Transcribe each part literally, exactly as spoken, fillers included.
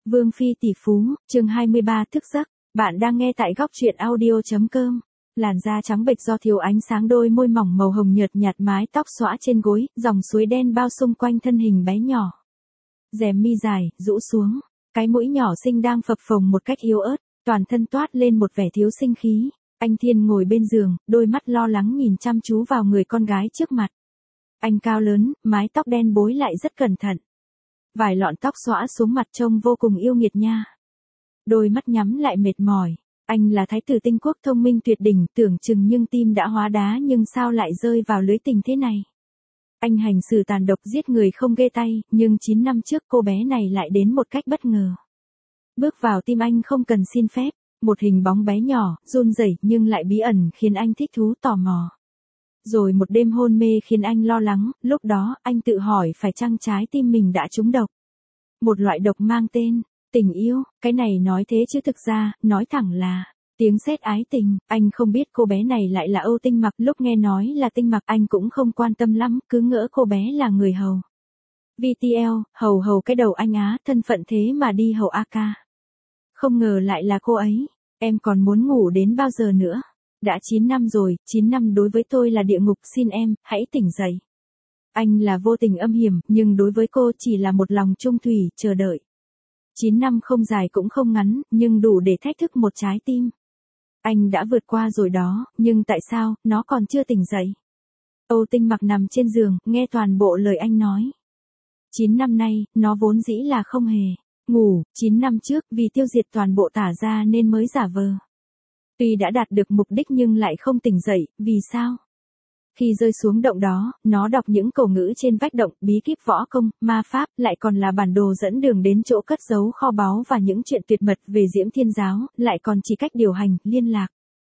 Vương Phi tỷ phú, chương hai mươi ba thức giấc. Bạn đang nghe tại góc truyện audio.com. Làn da trắng bệch do thiếu ánh sáng, đôi môi mỏng màu hồng nhợt nhạt, mái tóc xõa trên gối, dòng suối đen bao xung quanh thân hình bé nhỏ. Rèm mi dài, rũ xuống, cái mũi nhỏ xinh đang phập phồng một cách yếu ớt, toàn thân toát lên một vẻ thiếu sinh khí. Anh Thiên ngồi bên giường, đôi mắt lo lắng nhìn chăm chú vào người con gái trước mặt. Anh cao lớn, mái tóc đen bối lại rất cẩn thận. Vài lọn tóc xõa xuống mặt trông vô cùng yêu nghiệt nha. Đôi mắt nhắm lại mệt mỏi. Anh là thái tử Tinh Quốc thông minh tuyệt đỉnh, tưởng chừng nhưng tim đã hóa đá, nhưng sao lại rơi vào lưới tình thế này. Anh hành xử tàn độc giết người không ghê tay, nhưng chín năm trước cô bé này lại đến một cách bất ngờ. Bước vào tim anh không cần xin phép, một hình bóng bé nhỏ, run rẩy nhưng lại bí ẩn khiến anh thích thú tò mò. Rồi một đêm hôn mê khiến anh lo lắng, lúc đó anh tự hỏi phải chăng trái tim mình đã trúng độc. Một loại độc mang tên tình yêu, cái này nói thế chứ thực ra, nói thẳng là tiếng sét ái tình. Anh không biết cô bé này lại là Âu Tinh Mặc, lúc nghe nói là Tinh Mặc anh cũng không quan tâm lắm, cứ ngỡ cô bé là người hầu. vê tê lờ, hầu hầu cái đầu anh á, thân phận thế mà đi hầu a ca. Không ngờ lại là cô ấy, em còn muốn ngủ đến bao giờ nữa? Đã chín năm rồi, chín năm đối với tôi là địa ngục, xin em, hãy tỉnh dậy. Anh là vô tình âm hiểm, nhưng đối với cô chỉ là một lòng trung thủy, chờ đợi. chín năm không dài cũng không ngắn, nhưng đủ để thách thức một trái tim. Anh đã vượt qua rồi đó, nhưng tại sao, nó còn chưa tỉnh dậy? Âu Tinh Mặc nằm trên giường, nghe toàn bộ lời anh nói. chín năm nay, nó vốn dĩ là không hề ngủ, chín năm trước vì tiêu diệt toàn bộ Tả gia nên mới giả vờ. Tuy đã đạt được mục đích nhưng lại không tỉnh dậy, vì sao? Khi rơi xuống động đó, nó đọc những câu ngữ trên vách động, bí kíp võ công, ma pháp, lại còn là bản đồ dẫn đường đến chỗ cất giấu kho báu và những chuyện tuyệt mật về Diễm Thiên Giáo, lại còn chỉ cách điều hành, liên lạc.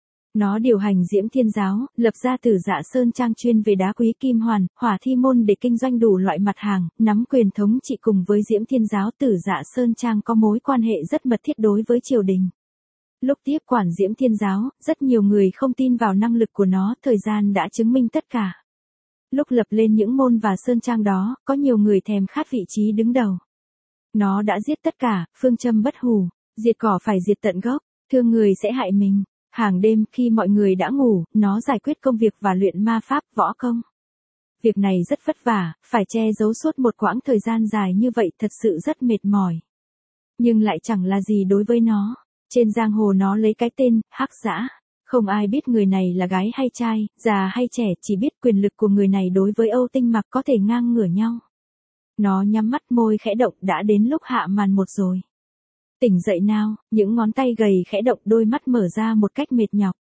Nó điều hành Diễm Thiên Giáo, lập ra Tử Dạ Sơn Trang chuyên về đá quý kim hoàn, hỏa thi môn để kinh doanh đủ loại mặt hàng, nắm quyền thống trị cùng với Diễm Thiên Giáo. Tử Dạ Sơn Trang có mối quan hệ rất mật thiết đối với triều đình. Lúc tiếp quản Diễm Thiên Giáo, rất nhiều người không tin vào năng lực của nó, thời gian đã chứng minh tất cả. Lúc lập lên những môn và sơn trang đó, có nhiều người thèm khát vị trí đứng đầu. Nó đã giết tất cả, phương châm bất hủ, diệt cỏ phải diệt tận gốc, thương người sẽ hại mình. Hàng đêm khi mọi người đã ngủ, nó giải quyết công việc và luyện ma pháp, võ công. Việc này rất vất vả, phải che giấu suốt một quãng thời gian dài như vậy thật sự rất mệt mỏi. Nhưng lại chẳng là gì đối với nó. Trên giang hồ nó lấy cái tên, Hắc Dã. Không ai biết người này là gái hay trai, già hay trẻ, chỉ biết quyền lực của người này đối với Âu Tinh Mặc có thể ngang ngửa nhau. Nó nhắm mắt, môi khẽ động, đã đến lúc hạ màn một rồi. Tỉnh dậy nào, những ngón tay gầy khẽ động, đôi mắt mở ra một cách mệt nhọc.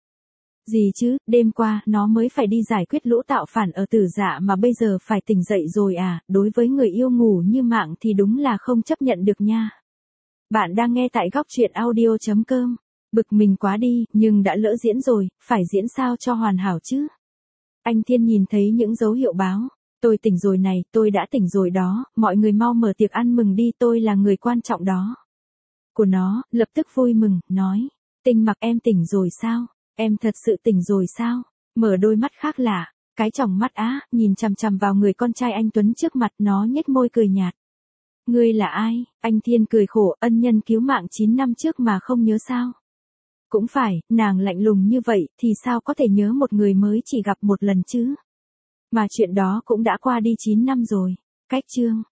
Gì chứ, đêm qua, nó mới phải đi giải quyết lũ tạo phản ở Tử Dạ mà bây giờ phải tỉnh dậy rồi à, đối với người yêu ngủ như mạng thì đúng là không chấp nhận được nha. Bạn đang nghe tại góc truyện audio.com. Bực mình quá đi, nhưng đã lỡ diễn rồi, phải diễn sao cho hoàn hảo chứ. Anh Thiên nhìn thấy những dấu hiệu báo. Tôi tỉnh rồi này, tôi đã tỉnh rồi đó, mọi người mau mở tiệc ăn mừng đi, tôi là người quan trọng đó. Của nó, lập tức vui mừng, nói. Tinh Mặc, em tỉnh rồi sao? Em thật sự tỉnh rồi sao? Mở đôi mắt khác lạ, cái tròng mắt á, nhìn chằm chằm vào người con trai anh Tuấn trước mặt, nó nhếch môi cười nhạt. Ngươi là ai? Anh Thiên cười khổ, ân nhân cứu mạng chín năm trước mà không nhớ sao? Cũng phải, nàng lạnh lùng như vậy, thì sao có thể nhớ một người mới chỉ gặp một lần chứ? Mà chuyện đó cũng đã qua đi chín năm rồi. Cách chương.